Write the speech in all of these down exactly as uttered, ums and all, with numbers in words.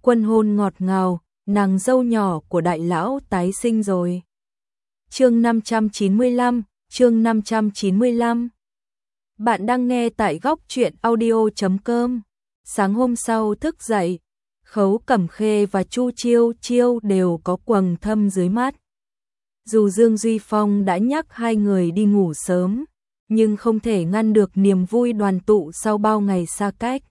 Quân hôn ngọt ngào, nàng dâu nhỏ của đại lão tái sinh rồi. Chương năm trăm chín mươi lăm, chương năm trăm chín mươi lăm. Bạn đang nghe tại góc truyện audio chấm com. Sáng hôm sau thức dậy, Khấu Cẩm Khê và Chu Chiêu Chiêu đều có quầng thâm dưới mắt. Dù Dương Duy Phong đã nhắc hai người đi ngủ sớm, nhưng không thể ngăn được niềm vui đoàn tụ sau bao ngày xa cách.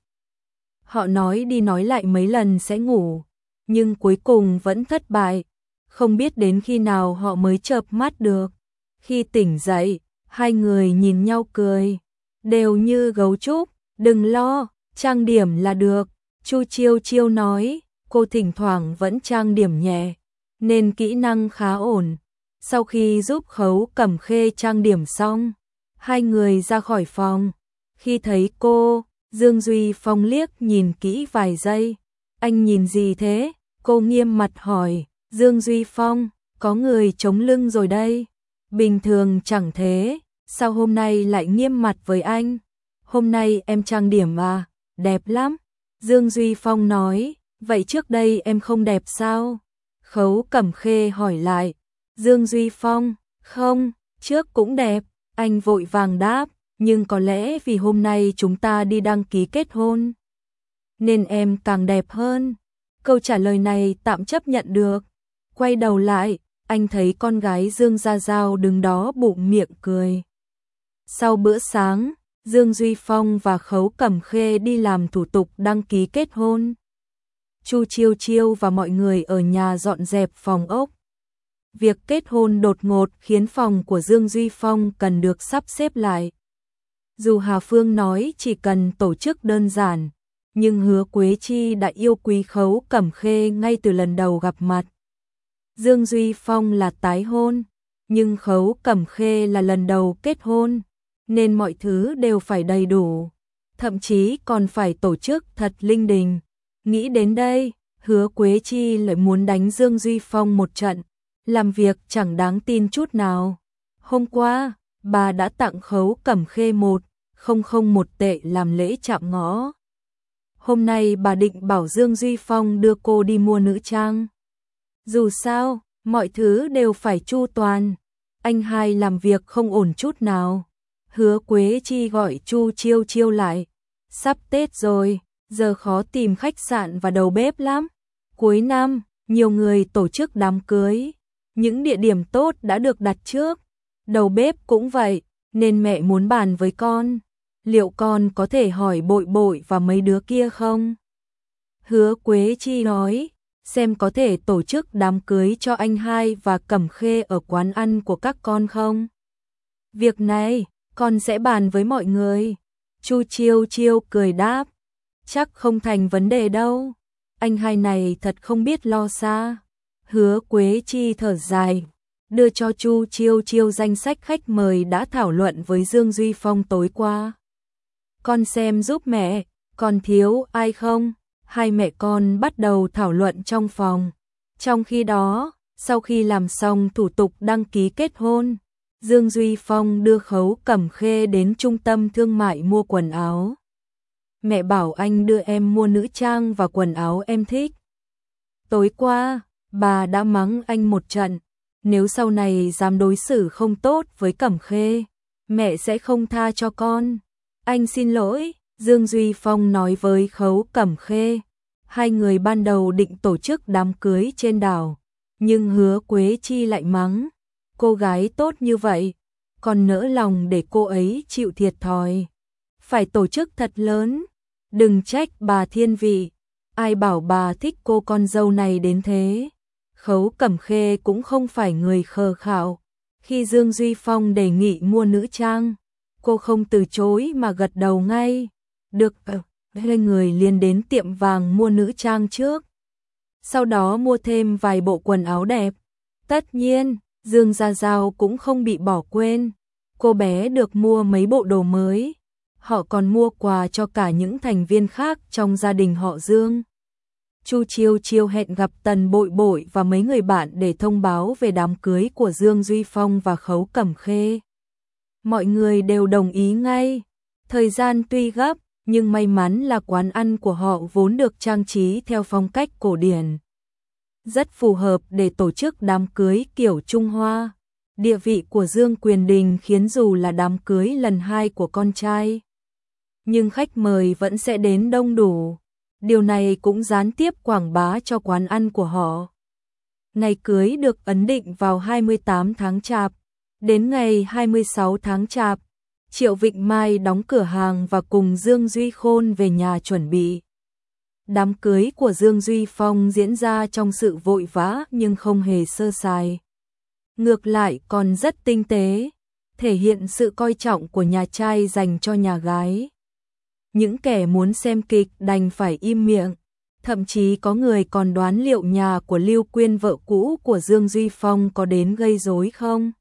Họ nói đi nói lại mấy lần sẽ ngủ, nhưng cuối cùng vẫn thất bại, không biết đến khi nào họ mới chợp mắt được. Khi tỉnh dậy, hai người nhìn nhau cười, đều như gấu trúc, đừng lo, trang điểm là được. Chu Chiêu Chiêu nói, cô thỉnh thoảng vẫn trang điểm nhẹ, nên kỹ năng khá ổn. Sau khi giúp Khấu Cẩm Khê trang điểm xong, hai người ra khỏi phòng. Khi thấy cô, Dương Duy Phong liếc nhìn kỹ vài giây. Anh nhìn gì thế? Cô nghiêm mặt hỏi. Dương Duy Phong, có người chống lưng rồi đây. Bình thường chẳng thế, sao hôm nay lại nghiêm mặt với anh? Hôm nay em trang điểm à? Đẹp lắm. Dương Duy Phong nói, vậy trước đây em không đẹp sao? Khấu Cẩm Khê hỏi lại. Dương Duy Phong, không, trước cũng đẹp. Anh vội vàng đáp, nhưng có lẽ vì hôm nay chúng ta đi đăng ký kết hôn, nên em càng đẹp hơn. Câu trả lời này tạm chấp nhận được. Quay đầu lại, anh thấy con gái Dương Gia Giao đứng đó bụng miệng cười. Sau bữa sáng, Dương Duy Phong và Khấu Cẩm Khê đi làm thủ tục đăng ký kết hôn. Chu Chiêu Chiêu và mọi người ở nhà dọn dẹp phòng ốc. Việc kết hôn đột ngột khiến phòng của Dương Duy Phong cần được sắp xếp lại. Dù Hà Phương nói chỉ cần tổ chức đơn giản, nhưng Hứa Quế Chi đã yêu quý Khấu Cẩm Khê ngay từ lần đầu gặp mặt. Dương Duy Phong là tái hôn, nhưng Khấu Cẩm Khê là lần đầu kết hôn, nên mọi thứ đều phải đầy đủ, thậm chí còn phải tổ chức thật linh đình. Nghĩ đến đây, Hứa Quế Chi lại muốn đánh Dương Duy Phong một trận, làm việc chẳng đáng tin chút nào. Hôm qua, bà đã tặng Khấu Cẩm Khê một không không một tệ làm lễ chạm ngõ. Hôm nay bà định bảo Dương Duy Phong đưa cô đi mua nữ trang. Dù sao, mọi thứ đều phải chu toàn. Anh hai làm việc không ổn chút nào. Hứa Quế Chi gọi Chu Chiêu Chiêu lại. Sắp Tết rồi, giờ khó tìm khách sạn và đầu bếp lắm. Cuối năm, nhiều người tổ chức đám cưới. Những địa điểm tốt đã được đặt trước. Đầu bếp cũng vậy, nên mẹ muốn bàn với con. Liệu con có thể hỏi Bội Bội và mấy đứa kia không? Hứa Quế Chi nói, xem có thể tổ chức đám cưới cho anh hai và Cẩm Khê ở quán ăn của các con không? Việc này, con sẽ bàn với mọi người. Chu Chiêu Chiêu cười đáp, chắc không thành vấn đề đâu. Anh hai này thật không biết lo xa. Hứa Quế Chi thở dài, đưa cho Chu Chiêu Chiêu danh sách khách mời đã thảo luận với Dương Duy Phong tối qua. Con xem giúp mẹ, còn thiếu ai không? Hai mẹ con bắt đầu thảo luận trong phòng. Trong khi đó, sau khi làm xong thủ tục đăng ký kết hôn, Dương Duy Phong đưa Khấu Cẩm Khê đến trung tâm thương mại mua quần áo. Mẹ bảo anh đưa em mua nữ trang và quần áo em thích. Tối qua, bà đã mắng anh một trận. Nếu sau này dám đối xử không tốt với Cẩm Khê, mẹ sẽ không tha cho con. Anh xin lỗi, Dương Duy Phong nói với Khấu Cẩm Khê. Hai người ban đầu định tổ chức đám cưới trên đảo, nhưng Hứa Quế Chi lại mắng. Cô gái tốt như vậy, còn nỡ lòng để cô ấy chịu thiệt thòi. Phải tổ chức thật lớn, đừng trách bà thiên vị. Ai bảo bà thích cô con dâu này đến thế. Khấu Cẩm Khê cũng không phải người khờ khạo. Khi Dương Duy Phong đề nghị mua nữ trang, cô không từ chối mà gật đầu ngay. Được, hai người liền đến tiệm vàng mua nữ trang trước. Sau đó mua thêm vài bộ quần áo đẹp. Tất nhiên, Dương Gia Giao cũng không bị bỏ quên. Cô bé được mua mấy bộ đồ mới. Họ còn mua quà cho cả những thành viên khác trong gia đình họ Dương. Chu Chiêu Chiêu hẹn gặp Tần Bội Bội và mấy người bạn để thông báo về đám cưới của Dương Duy Phong và Khấu Cẩm Khê. Mọi người đều đồng ý ngay. Thời gian tuy gấp, nhưng may mắn là quán ăn của họ vốn được trang trí theo phong cách cổ điển, rất phù hợp để tổ chức đám cưới kiểu Trung Hoa. Địa vị của Dương Quyền Đình khiến dù là đám cưới lần hai của con trai, nhưng khách mời vẫn sẽ đến đông đủ. Điều này cũng gián tiếp quảng bá cho quán ăn của họ. Ngày cưới được ấn định vào hai mươi tám tháng Chạp. Đến ngày hai mươi sáu tháng Chạp, Triệu Vịnh Mai đóng cửa hàng và cùng Dương Duy Khôn về nhà chuẩn bị. Đám cưới của Dương Duy Phong diễn ra trong sự vội vã nhưng không hề sơ sài. Ngược lại còn rất tinh tế, thể hiện sự coi trọng của nhà trai dành cho nhà gái. Những kẻ muốn xem kịch đành phải im miệng, thậm chí có người còn đoán liệu nhà của Lưu Quyên vợ cũ của Dương Duy Phong có đến gây rối không.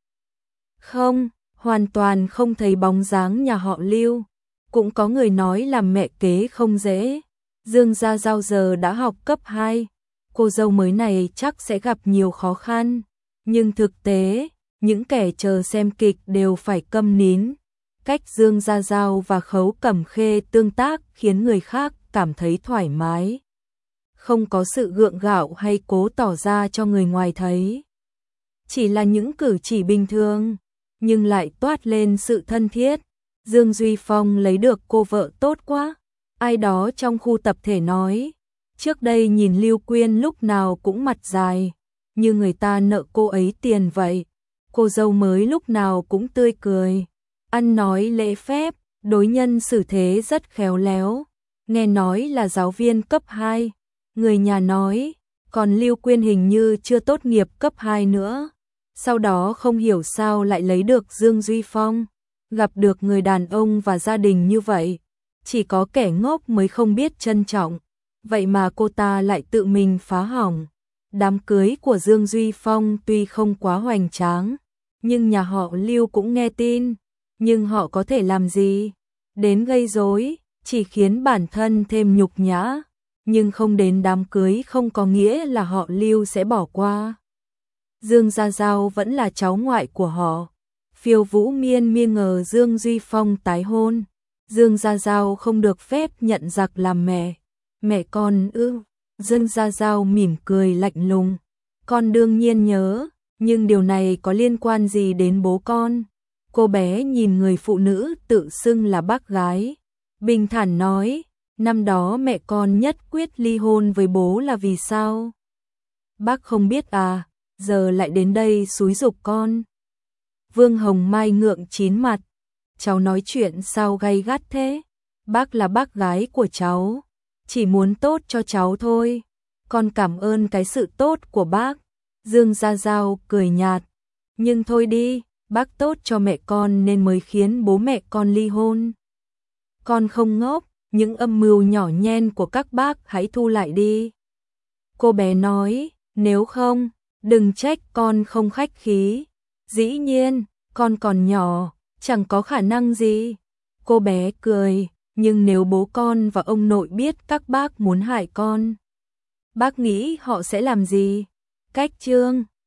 Không, hoàn toàn không thấy bóng dáng nhà họ Lưu. Cũng có người nói làm mẹ kế không dễ. Dương Gia Giao giờ đã học cấp hai, cô dâu mới này chắc sẽ gặp nhiều khó khăn. Nhưng thực tế, những kẻ chờ xem kịch đều phải câm nín. Cách Dương Gia Giao và Khấu Cẩm Khê tương tác khiến người khác cảm thấy thoải mái. Không có sự gượng gạo hay cố tỏ ra cho người ngoài thấy. Chỉ là những cử chỉ bình thường, nhưng lại toát lên sự thân thiết. Dương Duy Phong lấy được cô vợ tốt quá. Ai đó trong khu tập thể nói, trước đây nhìn Lưu Quyên lúc nào cũng mặt dài, như người ta nợ cô ấy tiền vậy. Cô dâu mới lúc nào cũng tươi cười, ăn nói lễ phép, đối nhân xử thế rất khéo léo. Nghe nói là giáo viên cấp hai, người nhà nói, còn Lưu Quyên hình như chưa tốt nghiệp cấp hai nữa. Sau đó không hiểu sao lại lấy được Dương Duy Phong, gặp được người đàn ông và gia đình như vậy. Chỉ có kẻ ngốc mới không biết trân trọng, vậy mà cô ta lại tự mình phá hỏng. Đám cưới của Dương Duy Phong tuy không quá hoành tráng, nhưng nhà họ Lưu cũng nghe tin, nhưng họ có thể làm gì? Đến gây rối, chỉ khiến bản thân thêm nhục nhã, nhưng không đến đám cưới không có nghĩa là họ Lưu sẽ bỏ qua. Dương Gia Giao vẫn là cháu ngoại của họ. Phiêu Vũ Miên miên ngờ Dương Duy Phong tái hôn. Dương Gia Giao không được phép nhận giặc làm mẹ. Mẹ con ư? Dương Gia Giao mỉm cười lạnh lùng. Con đương nhiên nhớ, nhưng điều này có liên quan gì đến bố con? Cô bé nhìn người phụ nữ tự xưng là bác gái, bình thản nói, năm đó mẹ con nhất quyết ly hôn với bố là vì sao? Bác không biết à, giờ lại đến đây xúi giục con. Vương Hồng Mai ngượng chín mặt, cháu nói chuyện sao gay gắt thế? Bác là bác gái của cháu, chỉ muốn tốt cho cháu thôi. Con cảm ơn cái sự tốt của bác. Dương Gia Giao cười nhạt, nhưng thôi đi, bác tốt cho mẹ con nên mới khiến bố mẹ con ly hôn. Con không ngốc, những âm mưu nhỏ nhen của các bác hãy thu lại đi. Cô bé nói, nếu không, đừng trách con không khách khí. Dĩ nhiên, con còn nhỏ, chẳng có khả năng gì. Cô bé cười, nhưng nếu bố con và ông nội biết các bác muốn hại con, bác nghĩ họ sẽ làm gì? Cách chương